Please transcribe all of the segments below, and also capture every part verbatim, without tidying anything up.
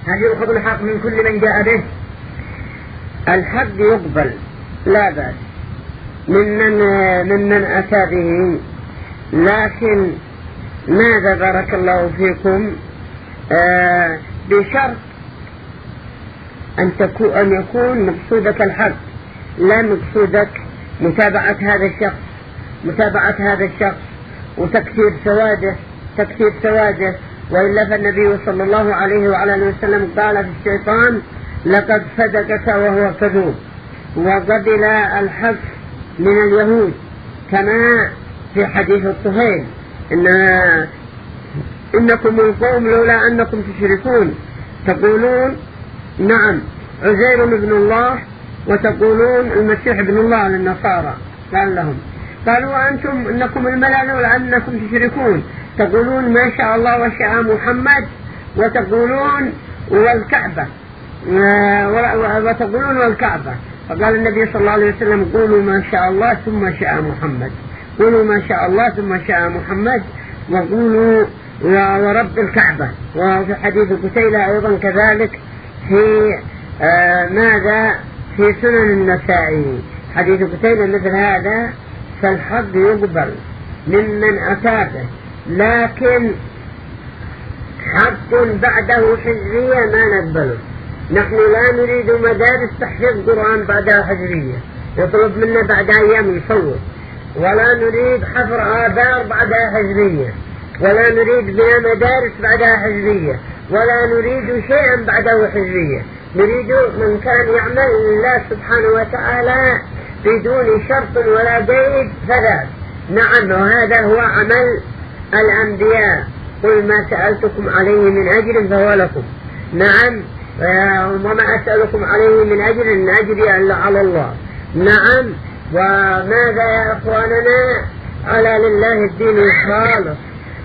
هل يؤخذ الحق من كل من جاء به؟ الحق يقبل لا بأس ممن ممن أتى به، لكن ماذا بارك الله فيكم آه بشرط أن, تكون أن يكون مقصودك الحق، لا مقصودك متابعة هذا الشخص متابعة هذا الشخص وتكثير سواده تكثير سواده وإلا فالنبي صلى الله عليه وعلى آله وسلم قال في الشيطان: لقد صدقك وهو كذوب. وقبل الحق من اليهود كما في حديث الطفيل: إن إنكم القوم لولا أنكم تشركون تقولون نعم عزير ابن الله وتقولون المسيح ابن الله للنصارى. قال لهم قالوا أنتم إنكم الملأ لولا أنكم تشركون تقولون ما شاء الله وشاء محمد وتقولون والكعبة وتقولون والكعبة. فقال النبي صلى الله عليه وسلم: قولوا ما شاء الله ثم شاء محمد قولوا ما شاء الله ثم شاء محمد وقولوا ورب الكعبة. وفي حديث قتيلة أيضا كذلك في آه ماذا في سنن النسائي حديث قتيلة مثل هذا. فالحق يقبل ممن أتاته، لكن حق بعده حجرية ما نقبله. نحن لا نريد مدارس تحفيظ قرآن بعدها حجرية يطلب منا بعد أيام يصور، ولا نريد حفر آبار بعدها حجرية، ولا نريد بنا مدارس بعدها حجرية، ولا نريد شيئا بعده حجرية. نريد من كان يعمل لله سبحانه وتعالى بدون شرط ولا قيد ثلاث. نعم، وهذا هو عمل الأنبياء: قل ما سألتكم عليه من أجر فهو لكم. نعم، وما أسألكم عليه من أجر إن أجري إلا على الله. نعم، وماذا يا أخواننا؟ على لله الدين الخالص.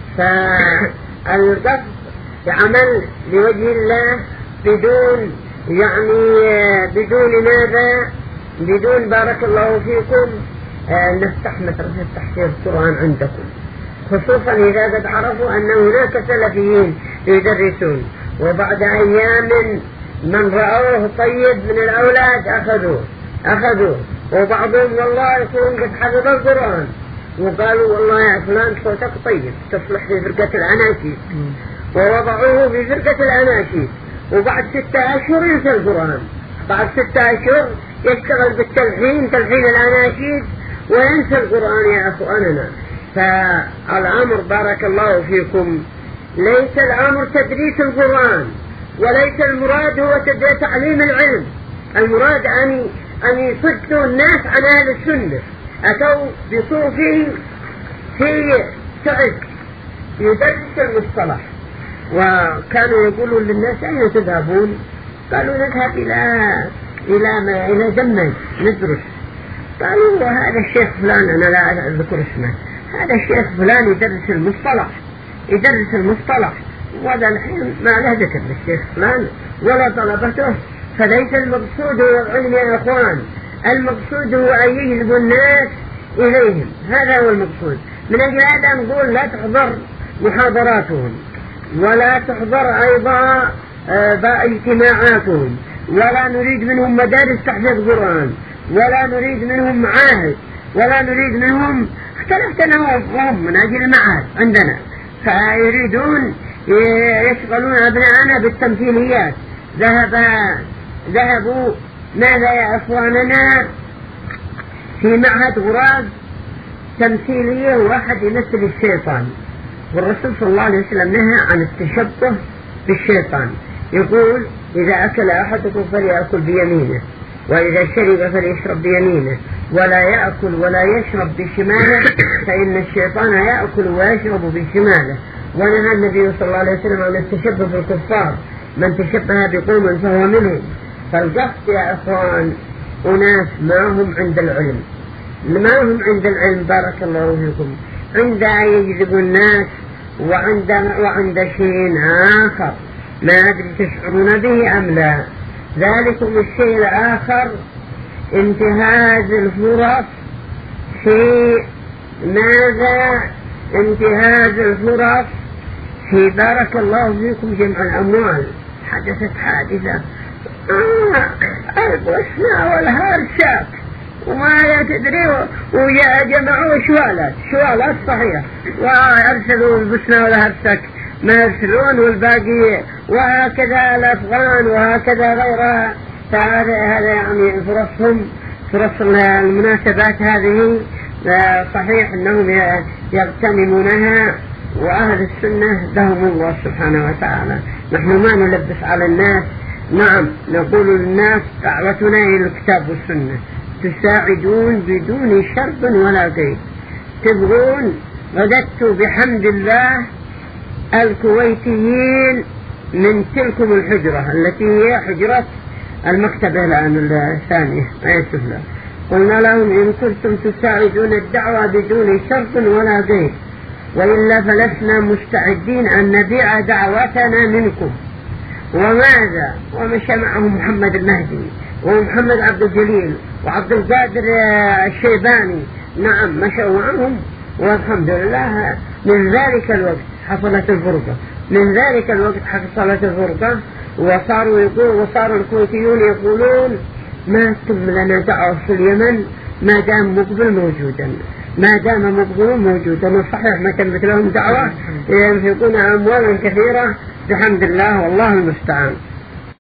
فالقصد عمل لوجه الله بدون يعني بدون ماذا بدون بارك الله فيكم آه نفتح مدرسة تحفيظ القرآن عندكم، خصوصا إذا قد عرفوا أن هناك سلفيين يدرسون، وبعد أيام من رأوه طيب من الأولاد أخذوه أخذوه وبعضهم والله يكون قد حفظ القرآن وقالوا: والله يا فلان صوتك طيب تصلح في فرقة الأناشيد، ووضعوه في فرقة الأناشيد. وبعد ستة أشهر ينسى القرآن، بعد ستة أشهر يشتغل بالتلحين تلحين الأناشيد وينسى القرآن يا أخواننا. فالأمر بارك الله فيكم ليس الأمر تدريس القرآن، وليس المراد هو تعليم العلم. المراد أن أن يصدوا الناس عن أهل السنة. أتوا بصوفي في سعد يدرس المصطلح، وكانوا يقولون للناس: أين تذهبون؟ قالوا: نذهب إلى إلى ما إلى زمن ندرس. قالوا: هذا الشيخ فلان، أنا لا أذكر اسمه، هذا الشيخ فلان يدرس المصطلح يدرس المصطلح وهذا الحين ما له ذكر بالشيخ فلان ولا طلبته. فليس المقصود هو العلم يا أخوان، المقصود هو أن يجلب الناس إليهم، هذا هو المقصود. من أجل هذا نقول لا تحضر محاضراتهم، ولا تحضر أيضا اجتماعاتهم، ولا نريد منهم مدارس تحفيظ قرآن، ولا نريد منهم معاهد، ولا نريد منهم اختلفت نوعهم من أجل المعهد عندنا، فيريدون يشغلون أبناءنا بالتمثيليات. ذهب ذهبوا ماذا يا أخواننا في معهد غراز تمثيلية واحد يمثل الشيطان، والرسول صلى الله عليه وسلم نهى عن التشبه بالشيطان. يقول: إذا أكل أحدكم فليأكل بيمينه، وإذا شرب فليشرب بيمينه، ولا يأكل ولا يشرب بشماله، فإن الشيطان يأكل ويشرب بشماله. ونهى النبي صلى الله عليه وسلم عن التشبه بالكفار: من تشبه بقوم فهو منهم. فالقصد يا أخوان أناس ما هم عند العلم، ما هم عند العلم بارك الله فيكم، عند أن يجذبوا الناس، وعند وعند شيء آخر ما أدري تشعرون به أم لا. ذلكم الشيء الآخر انتهاز الفرص في ماذا انتهاز الفرص في بارك الله فيكم جمع الأموال حدثت حادثة البوسنة والهرسك وما لا تدري، وجمعوا شوالات شوالات صحيح، وأرسلوا البوسنة والهرسك ما يرسلون والباقي، وهكذا الأفغان وهكذا غيرها. فهذا هذا يعني فرصهم فرص المناسبات هذه صحيح أنهم يغتنمونها، وأهل السنة لهم الله سبحانه وتعالى. نحن ما نلبس على الناس، نعم نقول للناس دعوتنا إلى الكتاب والسنة، تساعدون بدون شرط ولا قيد. تبغون رددت بحمد الله الكويتيين من تلكم الحجرة التي هي حجرة المكتبة الآن الثانية آية سفلى، قلنا لهم إن كنتم تساعدون الدعوة بدون شرط ولا قيد، وإلا فلسنا مستعدين أن نبيع دعوتنا منكم. وماذا؟ ومشى معهم محمد المهدي ومحمد عبد الجليل وعبد القادر الشيباني، نعم مشوا معهم، والحمد لله من ذلك الوقت حصلت الفرقة، من ذلك الوقت حصلت الفرقة، وصاروا يقول وصاروا الكويتيون يقولون ما تم لنا دعوة في اليمن ما دام مقبل موجودا، ما دام مقبل موجودا. وصحيح ما تمت لهم دعوة، ينفقون أموالا كثيرة بحمد الله والله المستعان.